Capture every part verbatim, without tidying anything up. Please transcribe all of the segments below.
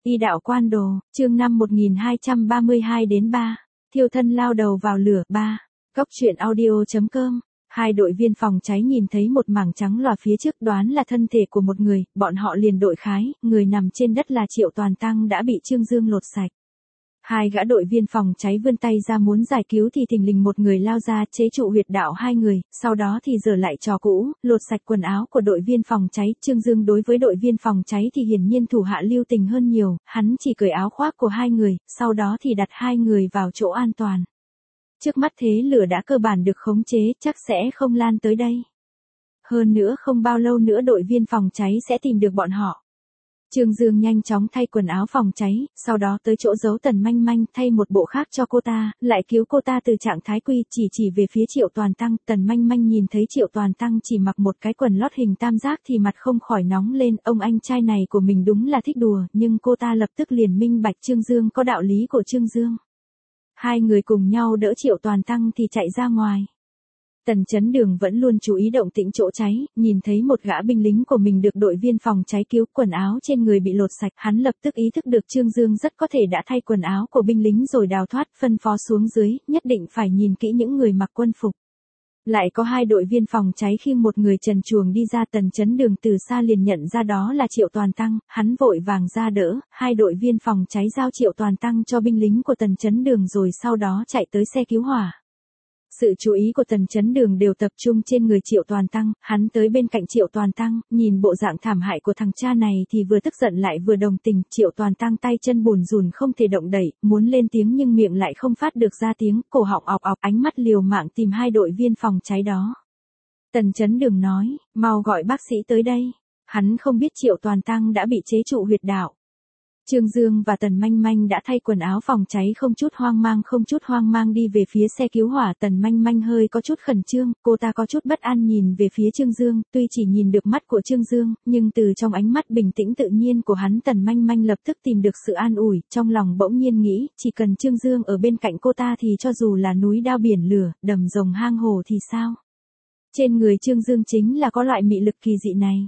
Y đạo quan đồ, chương năm một nghìn hai trăm ba mươi hai đến ba. Thiêu thân lao đầu vào lửa, ba. Cốc truyện audio.com. Hai đội viên phòng cháy nhìn thấy một mảng trắng lòa phía trước đoán là thân thể của một người, bọn họ liền đội khái, người nằm trên đất là Triệu Toàn Tăng đã bị Trương Dương lột sạch. Hai gã đội viên phòng cháy vươn tay ra muốn giải cứu thì thình lình một người lao ra chế trụ huyệt đạo hai người, sau đó thì giở lại trò cũ, lột sạch quần áo của đội viên phòng cháy. Trương Dương đối với đội viên phòng cháy thì hiển nhiên thủ hạ lưu tình hơn nhiều, hắn chỉ cởi áo khoác của hai người, sau đó thì đặt hai người vào chỗ an toàn. Trước mắt thế lửa đã cơ bản được khống chế, chắc sẽ không lan tới đây. Hơn nữa không bao lâu nữa đội viên phòng cháy sẽ tìm được bọn họ. Trương Dương nhanh chóng thay quần áo phòng cháy, sau đó tới chỗ giấu Tần Manh Manh thay một bộ khác cho cô ta, lại cứu cô ta từ trạng thái quy, chỉ chỉ về phía Triệu Toàn Tăng. Tần Manh Manh nhìn thấy Triệu Toàn Tăng chỉ mặc một cái quần lót hình tam giác thì mặt không khỏi nóng lên, ông anh trai này của mình đúng là thích đùa, nhưng cô ta lập tức liền minh bạch Trương Dương có đạo lý của Trương Dương. Hai người cùng nhau đỡ Triệu Toàn Tăng thì chạy ra ngoài. Tần Chấn Đường vẫn luôn chú ý động tĩnh chỗ cháy, nhìn thấy một gã binh lính của mình được đội viên phòng cháy cứu, quần áo trên người bị lột sạch, hắn lập tức ý thức được Trương Dương rất có thể đã thay quần áo của binh lính rồi đào thoát, phân phó xuống dưới, nhất định phải nhìn kỹ những người mặc quân phục. Lại có hai đội viên phòng cháy khiêng một người trần truồng đi ra. Tần Chấn Đường từ xa liền nhận ra đó là Triệu Toàn Tăng, hắn vội vàng ra đỡ, hai đội viên phòng cháy giao Triệu Toàn Tăng cho binh lính của Tần Chấn Đường rồi sau đó chạy tới xe cứu hỏa. Sự chú ý của Tần Chấn Đường đều tập trung trên người Triệu Toàn Tăng, hắn tới bên cạnh Triệu Toàn Tăng, nhìn bộ dạng thảm hại của thằng cha này thì vừa tức giận lại vừa đồng tình. Triệu Toàn Tăng tay chân bùn rùn không thể động đậy, muốn lên tiếng nhưng miệng lại không phát được ra tiếng, cổ họng ọc ọc, ánh mắt liều mạng tìm hai đội viên phòng cháy đó. Tần Chấn Đường nói, mau gọi bác sĩ tới đây. Hắn không biết Triệu Toàn Tăng đã bị chế trụ huyệt đạo. Trương Dương và Tần Manh Manh đã thay quần áo phòng cháy không chút hoang mang không chút hoang mang đi về phía xe cứu hỏa. Tần Manh Manh hơi có chút khẩn trương, cô ta có chút bất an nhìn về phía Trương Dương, tuy chỉ nhìn được mắt của Trương Dương, nhưng từ trong ánh mắt bình tĩnh tự nhiên của hắn Tần Manh Manh lập tức tìm được sự an ủi, trong lòng bỗng nhiên nghĩ, chỉ cần Trương Dương ở bên cạnh cô ta thì cho dù là núi đao biển lửa, đầm rồng hang hồ thì sao? Trên người Trương Dương chính là có loại mị lực kỳ dị này.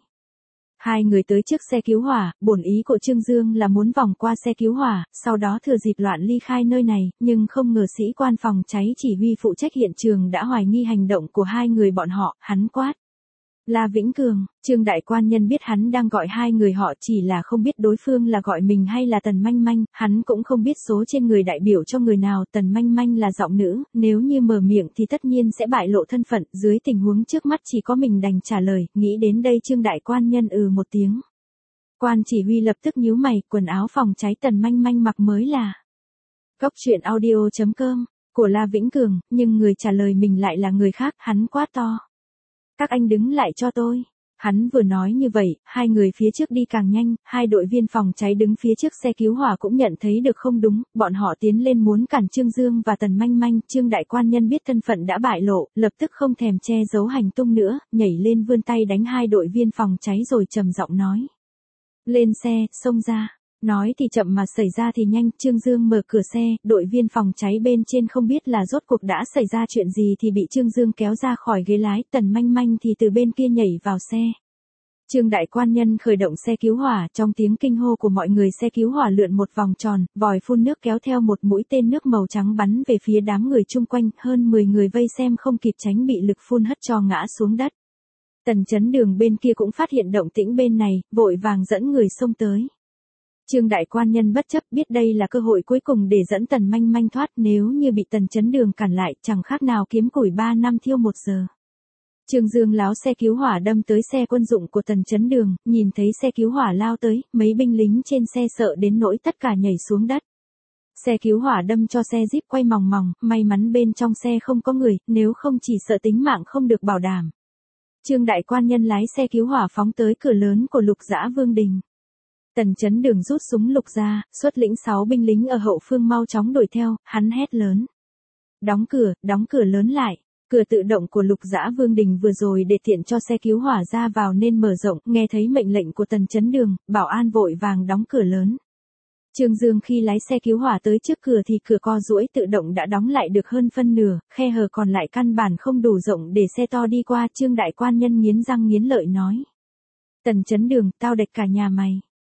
Hai người tới trước xe cứu hỏa, bổn ý của Trương Dương là muốn vòng qua xe cứu hỏa, sau đó thừa dịp loạn ly khai nơi này, nhưng không ngờ sĩ quan phòng cháy chỉ huy phụ trách hiện trường đã hoài nghi hành động của hai người bọn họ, hắn quát. La Vĩnh Cường, Trương đại quan nhân biết hắn đang gọi hai người họ, chỉ là không biết đối phương là gọi mình hay là Tần Manh Manh, hắn cũng không biết số trên người đại biểu cho người nào. Tần Manh Manh là giọng nữ, nếu như mở miệng thì tất nhiên sẽ bại lộ thân phận, dưới tình huống trước mắt chỉ có mình đành trả lời. Nghĩ đến đây Trương đại quan nhân ừ một tiếng. Quan chỉ huy lập tức nhíu mày, quần áo phòng cháy Tần Manh Manh mặc mới là Cốc truyện audio.com của La Vĩnh Cường, nhưng người trả lời mình lại là người khác, hắn quát to. Các anh đứng lại cho tôi. Hắn vừa nói như vậy, hai người phía trước đi càng nhanh, hai đội viên phòng cháy đứng phía trước xe cứu hỏa cũng nhận thấy được không đúng, bọn họ tiến lên muốn cản Trương Dương và Tần Manh Manh. Trương đại quan nhân biết thân phận đã bại lộ, lập tức không thèm che giấu hành tung nữa, nhảy lên vươn tay đánh hai đội viên phòng cháy rồi trầm giọng nói. Lên xe, xông ra. Nói thì chậm mà xảy ra thì nhanh, Trương Dương mở cửa xe, đội viên phòng cháy bên trên không biết là rốt cuộc đã xảy ra chuyện gì thì bị Trương Dương kéo ra khỏi ghế lái, Tần Manh Manh thì từ bên kia nhảy vào xe. Trương đại quan nhân khởi động xe cứu hỏa, trong tiếng kinh hô của mọi người xe cứu hỏa lượn một vòng tròn, vòi phun nước kéo theo một mũi tên nước màu trắng bắn về phía đám người chung quanh, hơn mười người vây xem không kịp tránh bị lực phun hất cho ngã xuống đất. Tần Chấn Đường bên kia cũng phát hiện động tĩnh bên này, vội vàng dẫn người xông tới. Trương đại quan nhân bất chấp, biết đây là cơ hội cuối cùng để dẫn Tần Manh Manh thoát, nếu như bị Tần Chấn Đường cản lại, chẳng khác nào kiếm củi ba năm thiêu một giờ. Trương Dương láo xe cứu hỏa đâm tới xe quân dụng của Tần Chấn Đường, nhìn thấy xe cứu hỏa lao tới, mấy binh lính trên xe sợ đến nỗi tất cả nhảy xuống đất. Xe cứu hỏa đâm cho xe Jeep quay mòng mòng, may mắn bên trong xe không có người, nếu không chỉ sợ tính mạng không được bảo đảm. Trương đại quan nhân lái xe cứu hỏa phóng tới cửa lớn của Lục Dã Vương Đình. Tần Chấn Đường rút súng lục ra, xuất lĩnh sáu binh lính ở hậu phương mau chóng đuổi theo, hắn hét lớn. Đóng cửa, đóng cửa lớn lại. Cửa tự động của Lục Dã Vương Đình vừa rồi để tiện cho xe cứu hỏa ra vào nên mở rộng, nghe thấy mệnh lệnh của Tần Chấn Đường, bảo an vội vàng đóng cửa lớn. Trương Dương khi lái xe cứu hỏa tới trước cửa thì cửa co duỗi tự động đã đóng lại được hơn phân nửa, khe hở còn lại căn bản không đủ rộng để xe to đi qua. Trương đại quan nhân nghiến răng nghiến lợi nói. Tần Chấn Đường, tao đạch cả nhà mày.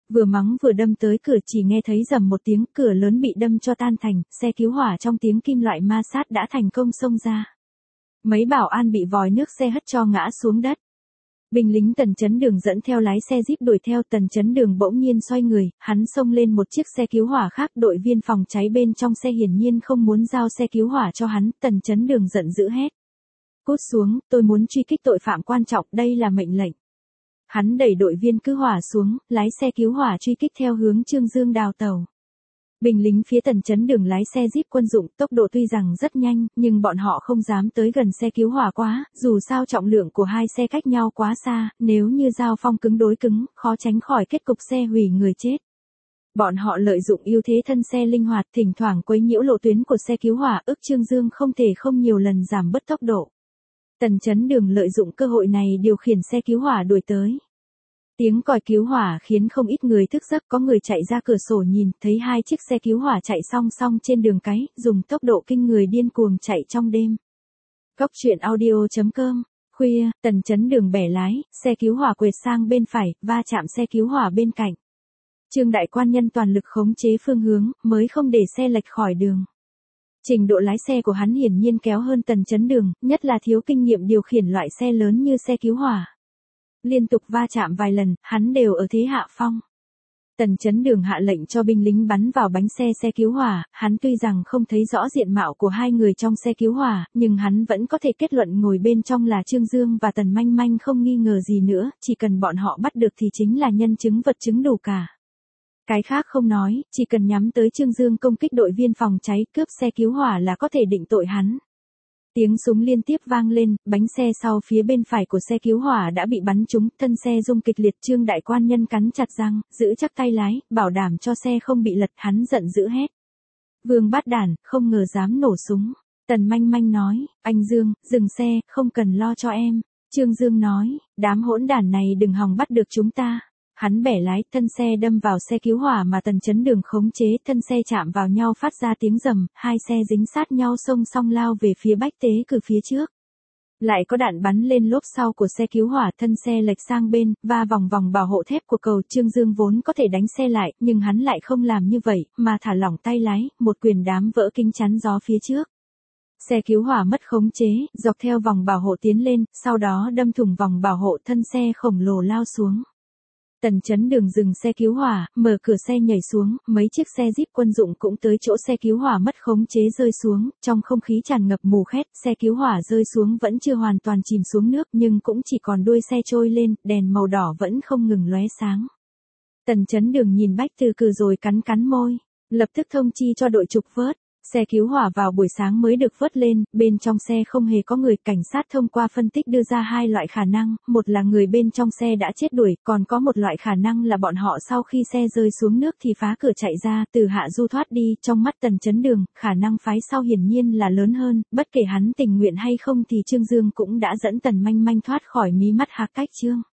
Vừa mắng vừa đâm tới cửa, chỉ nghe thấy rầm một tiếng, cửa lớn bị đâm cho tan thành, xe cứu hỏa trong tiếng kim loại ma sát đã thành công xông ra. Mấy bảo an bị vòi nước xe hất cho ngã xuống đất. Binh lính Tần Chấn Đường dẫn theo lái xe Jeep đuổi theo. Tần Chấn Đường bỗng nhiên xoay người, hắn xông lên một chiếc xe cứu hỏa khác. Đội viên phòng cháy bên trong xe hiển nhiên không muốn giao xe cứu hỏa cho hắn. Tần Chấn Đường giận dữ hét: cút xuống, tôi muốn truy kích tội phạm quan trọng, đây là mệnh lệnh. Hắn đẩy đội viên cứu hỏa xuống, lái xe cứu hỏa truy kích theo hướng Trương Dương đào tàu. Binh lính phía Tần Chấn Đường lái xe Jeep quân dụng, tốc độ tuy rằng rất nhanh, nhưng bọn họ không dám tới gần xe cứu hỏa quá, dù sao trọng lượng của hai xe cách nhau quá xa, nếu như giao phong cứng đối cứng, khó tránh khỏi kết cục xe hủy người chết. Bọn họ lợi dụng ưu thế thân xe linh hoạt, thỉnh thoảng quấy nhiễu lộ tuyến của xe cứu hỏa, ức Trương Dương không thể không nhiều lần giảm bớt tốc độ. Tần Chấn Đường lợi dụng cơ hội này điều khiển xe cứu hỏa đuổi tới. Tiếng còi cứu hỏa khiến không ít người thức giấc, có người chạy ra cửa sổ nhìn, thấy hai chiếc xe cứu hỏa chạy song song trên đường cái, dùng tốc độ kinh người điên cuồng chạy trong đêm. Góc truyện audio chấm com. Khuya, Tần Chấn Đường bẻ lái, xe cứu hỏa quệt sang bên phải, va chạm xe cứu hỏa bên cạnh. Trương đại quan nhân toàn lực khống chế phương hướng, mới không để xe lệch khỏi đường. Trình độ lái xe của hắn hiển nhiên kéo hơn Tần Chấn Đường, nhất là thiếu kinh nghiệm điều khiển loại xe lớn như xe cứu hỏa. Liên tục va chạm vài lần, hắn đều ở thế hạ phong. Tần Chấn Đường hạ lệnh cho binh lính bắn vào bánh xe xe cứu hỏa, hắn tuy rằng không thấy rõ diện mạo của hai người trong xe cứu hỏa, nhưng hắn vẫn có thể kết luận ngồi bên trong là Trương Dương và Tần Manh Manh, không nghi ngờ gì nữa, chỉ cần bọn họ bắt được thì chính là nhân chứng vật chứng đủ cả. Cái khác không nói, chỉ cần nhắm tới Trương Dương công kích đội viên phòng cháy, cướp xe cứu hỏa là có thể định tội hắn. Tiếng súng liên tiếp vang lên, bánh xe sau phía bên phải của xe cứu hỏa đã bị bắn trúng, thân xe rung kịch liệt. Trương đại quan nhân cắn chặt răng, giữ chắc tay lái, bảo đảm cho xe không bị lật, hắn giận dữ hét: Vương bát đản, không ngờ dám nổ súng. Tần Manh Manh nói: anh Dương, dừng xe, không cần lo cho em. Trương Dương nói: đám hỗn đản này đừng hòng bắt được chúng ta. Hắn bẻ lái, thân xe đâm vào xe cứu hỏa mà Tần Chấn Đường khống chế, thân xe chạm vào nhau phát ra tiếng rầm, hai xe dính sát nhau xông song lao về phía Bách Tế Cử phía trước. Lại có đạn bắn lên lốp sau của xe cứu hỏa, thân xe lệch sang bên, va vòng vòng bảo hộ thép của cầu. Trương Dương vốn có thể đánh xe lại, nhưng hắn lại không làm như vậy, mà thả lỏng tay lái, một quyền đám vỡ kính chắn gió phía trước. Xe cứu hỏa mất khống chế, dọc theo vòng bảo hộ tiến lên, sau đó đâm thủng vòng bảo hộ, thân xe khổng lồ lao xuống. Tần Chấn Đường dừng xe cứu hỏa, mở cửa xe nhảy xuống, mấy chiếc xe Jeep quân dụng cũng tới chỗ xe cứu hỏa mất khống chế rơi xuống, trong không khí tràn ngập mù khét, xe cứu hỏa rơi xuống vẫn chưa hoàn toàn chìm xuống nước nhưng cũng chỉ còn đuôi xe trôi lên, đèn màu đỏ vẫn không ngừng lóe sáng. Tần Chấn Đường nhìn Bách Từ Cử rồi cắn cắn môi, lập tức thông chi cho đội trục vớt. Xe cứu hỏa vào buổi sáng mới được vớt lên, bên trong xe không hề có người. Cảnh sát thông qua phân tích đưa ra hai loại khả năng, một là người bên trong xe đã chết đuổi, còn có một loại khả năng là bọn họ sau khi xe rơi xuống nước thì phá cửa chạy ra, từ hạ du thoát đi. Trong mắt Tần Chấn Đường, khả năng phái sau hiển nhiên là lớn hơn, bất kể hắn tình nguyện hay không thì Trương Dương cũng đã dẫn Tần Manh Manh thoát khỏi mí mắt Hạc Cách Trương.